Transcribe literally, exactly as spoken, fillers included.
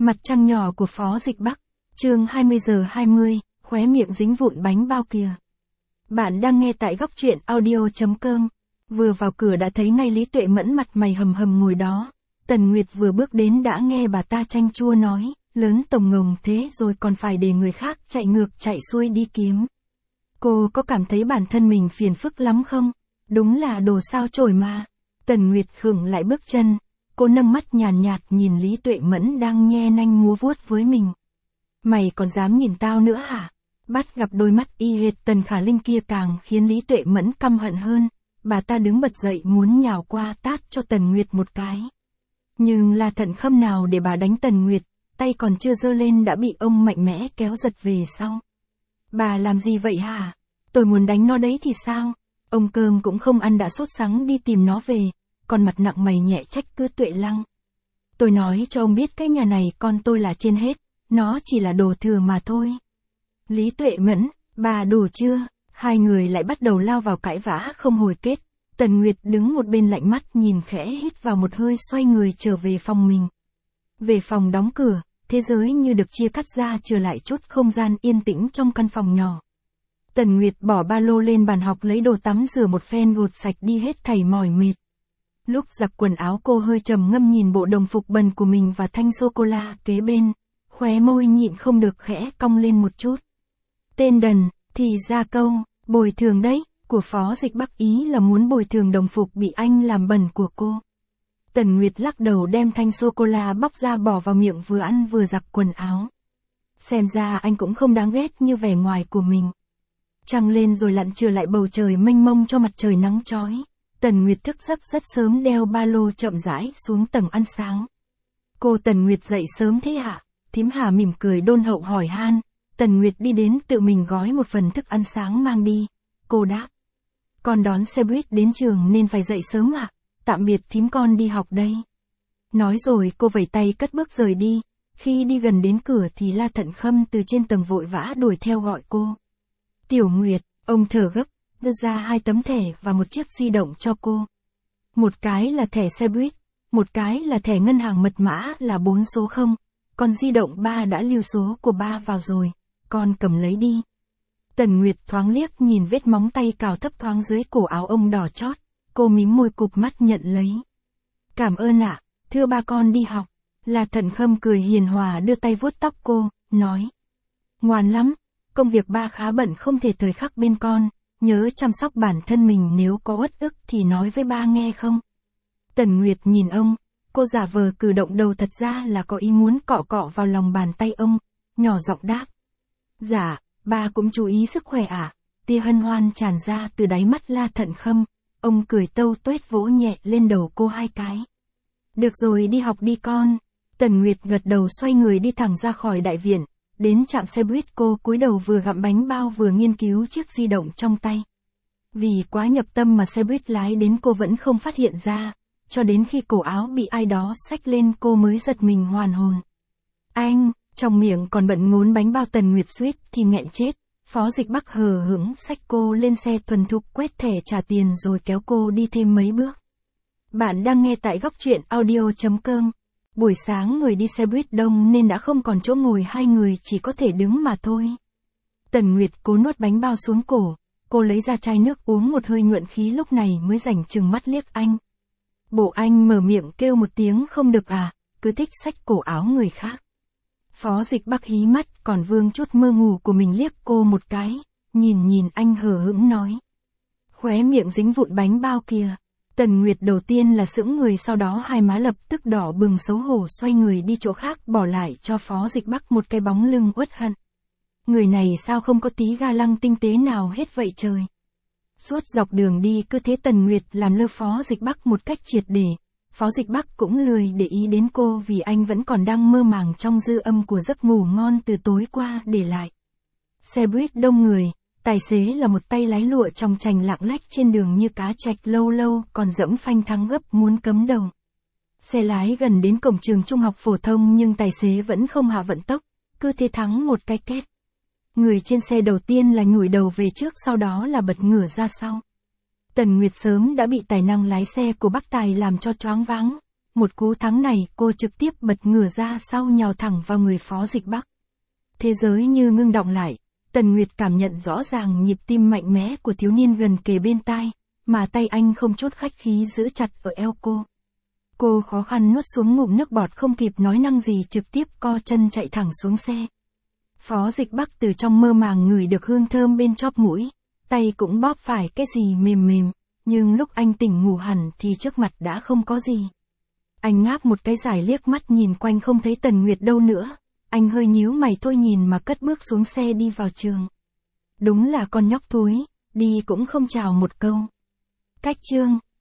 Mặt trăng nhỏ của Phó Dịch Bắc, chương hai mươi giờ hai mươi, khóe miệng dính vụn bánh bao kìa. Bạn đang nghe tại góc truyện audio chấm com. Vừa vào cửa đã thấy ngay Lý Tuệ Mẫn mặt mày hầm hầm ngồi đó. Tần Nguyệt vừa bước đến đã nghe bà ta chanh chua nói, lớn tổng ngồng thế rồi còn phải để người khác chạy ngược chạy xuôi đi kiếm. Cô có cảm thấy bản thân mình phiền phức lắm không? Đúng là đồ sao chổi mà. Tần Nguyệt khựng lại bước chân. Cô nâng mắt nhàn nhạt, nhạt nhìn Lý Tuệ Mẫn đang nhe nanh múa vuốt với mình. Mày còn dám nhìn tao nữa hả? Bắt gặp đôi mắt y hệt Tần Khả Linh kia càng khiến Lý Tuệ Mẫn căm hận hơn. Bà ta đứng bật dậy muốn nhào qua tát cho Tần Nguyệt một cái. Nhưng là thận khâm nào để bà đánh Tần Nguyệt, tay còn chưa giơ lên đã bị ông mạnh mẽ kéo giật về sau. Bà làm gì vậy hả? Tôi muốn đánh nó đấy thì sao? Ông cơm cũng không ăn đã sốt sắng đi tìm nó về. Còn mặt nặng mày nhẹ trách cứ Tuệ Lăng. Tôi nói cho ông biết cái nhà này con tôi là trên hết, nó chỉ là đồ thừa mà thôi. Lý Tuệ Mẫn, bà đủ chưa? Hai người lại bắt đầu lao vào cãi vã không hồi kết. Tần Nguyệt đứng một bên lạnh mắt nhìn khẽ hít vào một hơi xoay người trở về phòng mình. Về phòng đóng cửa, thế giới như được chia cắt ra trở lại chút không gian yên tĩnh trong căn phòng nhỏ. Tần Nguyệt bỏ ba lô lên bàn học lấy đồ tắm rửa một phen gột sạch đi hết thảy mỏi mệt. Lúc giặt quần áo cô hơi trầm ngâm nhìn bộ đồng phục bẩn của mình và thanh sô-cô-la kế bên, khóe môi nhịn không được khẽ cong lên một chút. Tên đần, thì ra câu, bồi thường đấy, của Phó Dịch Bắc ý là muốn bồi thường đồng phục bị anh làm bẩn của cô. Tần Nguyệt lắc đầu đem thanh sô-cô-la bóc ra bỏ vào miệng vừa ăn vừa giặt quần áo. Xem ra anh cũng không đáng ghét như vẻ ngoài của mình. Trăng lên rồi lặn trở lại bầu trời mênh mông cho mặt trời nắng chói. Tần Nguyệt thức giấc rất sớm đeo ba lô chậm rãi xuống tầng ăn sáng. Cô Tần Nguyệt dậy sớm thế hả? Thím Hà mỉm cười đôn hậu hỏi han. Tần Nguyệt đi đến tự mình gói một phần thức ăn sáng mang đi. Cô đáp. Con đón xe buýt đến trường nên phải dậy sớm ạ. Tạm biệt thím, con đi học đây. Nói rồi cô vẩy tay cất bước rời đi. Khi đi gần đến cửa thì La Thận Khâm từ trên tầng vội vã đuổi theo gọi cô. Tiểu Nguyệt, ông thở gấp. Đưa ra hai tấm thẻ và một chiếc di động cho cô. Một cái là thẻ xe buýt, một cái là thẻ ngân hàng mật mã là bốn số không, còn di động ba đã lưu số của ba vào rồi, con cầm lấy đi. Tần Nguyệt thoáng liếc nhìn vết móng tay cào thấp thoáng dưới cổ áo ông đỏ chót, cô mím môi cụp mắt nhận lấy. Cảm ơn ạ, thưa ba con đi học. La Thận Khâm cười hiền hòa đưa tay vuốt tóc cô, nói. Ngoan lắm, công việc ba khá bận không thể thời khắc bên con. Nhớ chăm sóc bản thân mình, nếu có uất ức thì nói với ba nghe không? Tần Nguyệt nhìn ông, cô giả vờ cử động đầu thật ra là có ý muốn cọ cọ vào lòng bàn tay ông, nhỏ giọng đáp. Dạ, ba cũng chú ý sức khỏe ạ. À? Tia hân hoan tràn ra từ đáy mắt La Thận Khâm, ông cười tâu tuét vỗ nhẹ lên đầu cô hai cái. Được rồi, đi học đi con. Tần Nguyệt gật đầu xoay người đi thẳng ra khỏi đại viện. Đến trạm xe buýt cô cúi đầu vừa gặm bánh bao vừa nghiên cứu chiếc di động trong tay. Vì quá nhập tâm mà xe buýt lái đến cô vẫn không phát hiện ra, cho đến khi cổ áo bị ai đó xách lên cô mới giật mình hoàn hồn. Anh, trong miệng còn bận ngốn bánh bao. Tần Nguyệt suýt thì nghẹn chết. Phó Dịch Bắc hờ hững xách cô lên xe thuần thục quét thẻ trả tiền rồi kéo cô đi thêm mấy bước. Bạn đang nghe tại góc truyện audio chấm com. Buổi sáng người đi xe buýt đông nên đã không còn chỗ ngồi, hai người chỉ có thể đứng mà thôi. Tần Nguyệt cố nuốt bánh bao xuống cổ, cô lấy ra chai nước uống một hơi nhuận khí lúc này mới rảnh chừng mắt liếc anh. Bộ anh mở miệng kêu một tiếng không được à, cứ thích xách cổ áo người khác. Phó Dịch Bắc hí mắt còn vương chút mơ ngủ của mình liếc cô một cái, nhìn nhìn anh hờ hững nói. Khóe miệng dính vụn bánh bao kìa. Tần Nguyệt đầu tiên là sững người, sau đó hai má lập tức đỏ bừng xấu hổ xoay người đi chỗ khác, bỏ lại cho Phó Dịch Bắc một cái bóng lưng uất hận. Người này sao không có tí ga lăng tinh tế nào hết vậy trời. Suốt dọc đường đi cứ thế Tần Nguyệt làm lơ Phó Dịch Bắc một cách triệt để. Phó Dịch Bắc cũng lười để ý đến cô vì anh vẫn còn đang mơ màng trong dư âm của giấc ngủ ngon từ tối qua để lại. Xe buýt đông người. Tài xế là một tay lái lụa trong trành lạng lách trên đường như cá trạch, lâu lâu còn dẫm phanh thắng gấp muốn cấm đầu. Xe lái gần đến cổng trường trung học phổ thông nhưng tài xế vẫn không hạ vận tốc, cứ thế thắng một cái két. Người trên xe đầu tiên là nhủi đầu về trước, sau đó là bật ngửa ra sau. Tần Nguyệt sớm đã bị tài năng lái xe của bác Tài làm cho choáng váng. một cú thắng này cô trực tiếp bật ngửa ra sau nhào thẳng vào người Phó Dịch Bắc. Thế giới như ngưng đọng lại, Tần Nguyệt cảm nhận rõ ràng nhịp tim mạnh mẽ của thiếu niên gần kề bên tai, mà tay anh không chút khách khí giữ chặt ở eo cô. Cô khó khăn nuốt xuống ngụm nước bọt, không kịp nói năng gì trực tiếp co chân chạy thẳng xuống xe. Phó Dịch Bắc từ trong mơ màng ngửi được hương thơm bên chóp mũi, tay cũng bóp phải cái gì mềm mềm, nhưng lúc anh tỉnh ngủ hẳn thì trước mặt đã không có gì. Anh ngáp một cái dài liếc mắt nhìn quanh không thấy Tần Nguyệt đâu nữa, anh hơi nhíu mày thôi nhìn mà cất bước xuống xe đi vào trường. Đúng là con nhóc thúi, đi cũng không chào một câu. Cách chương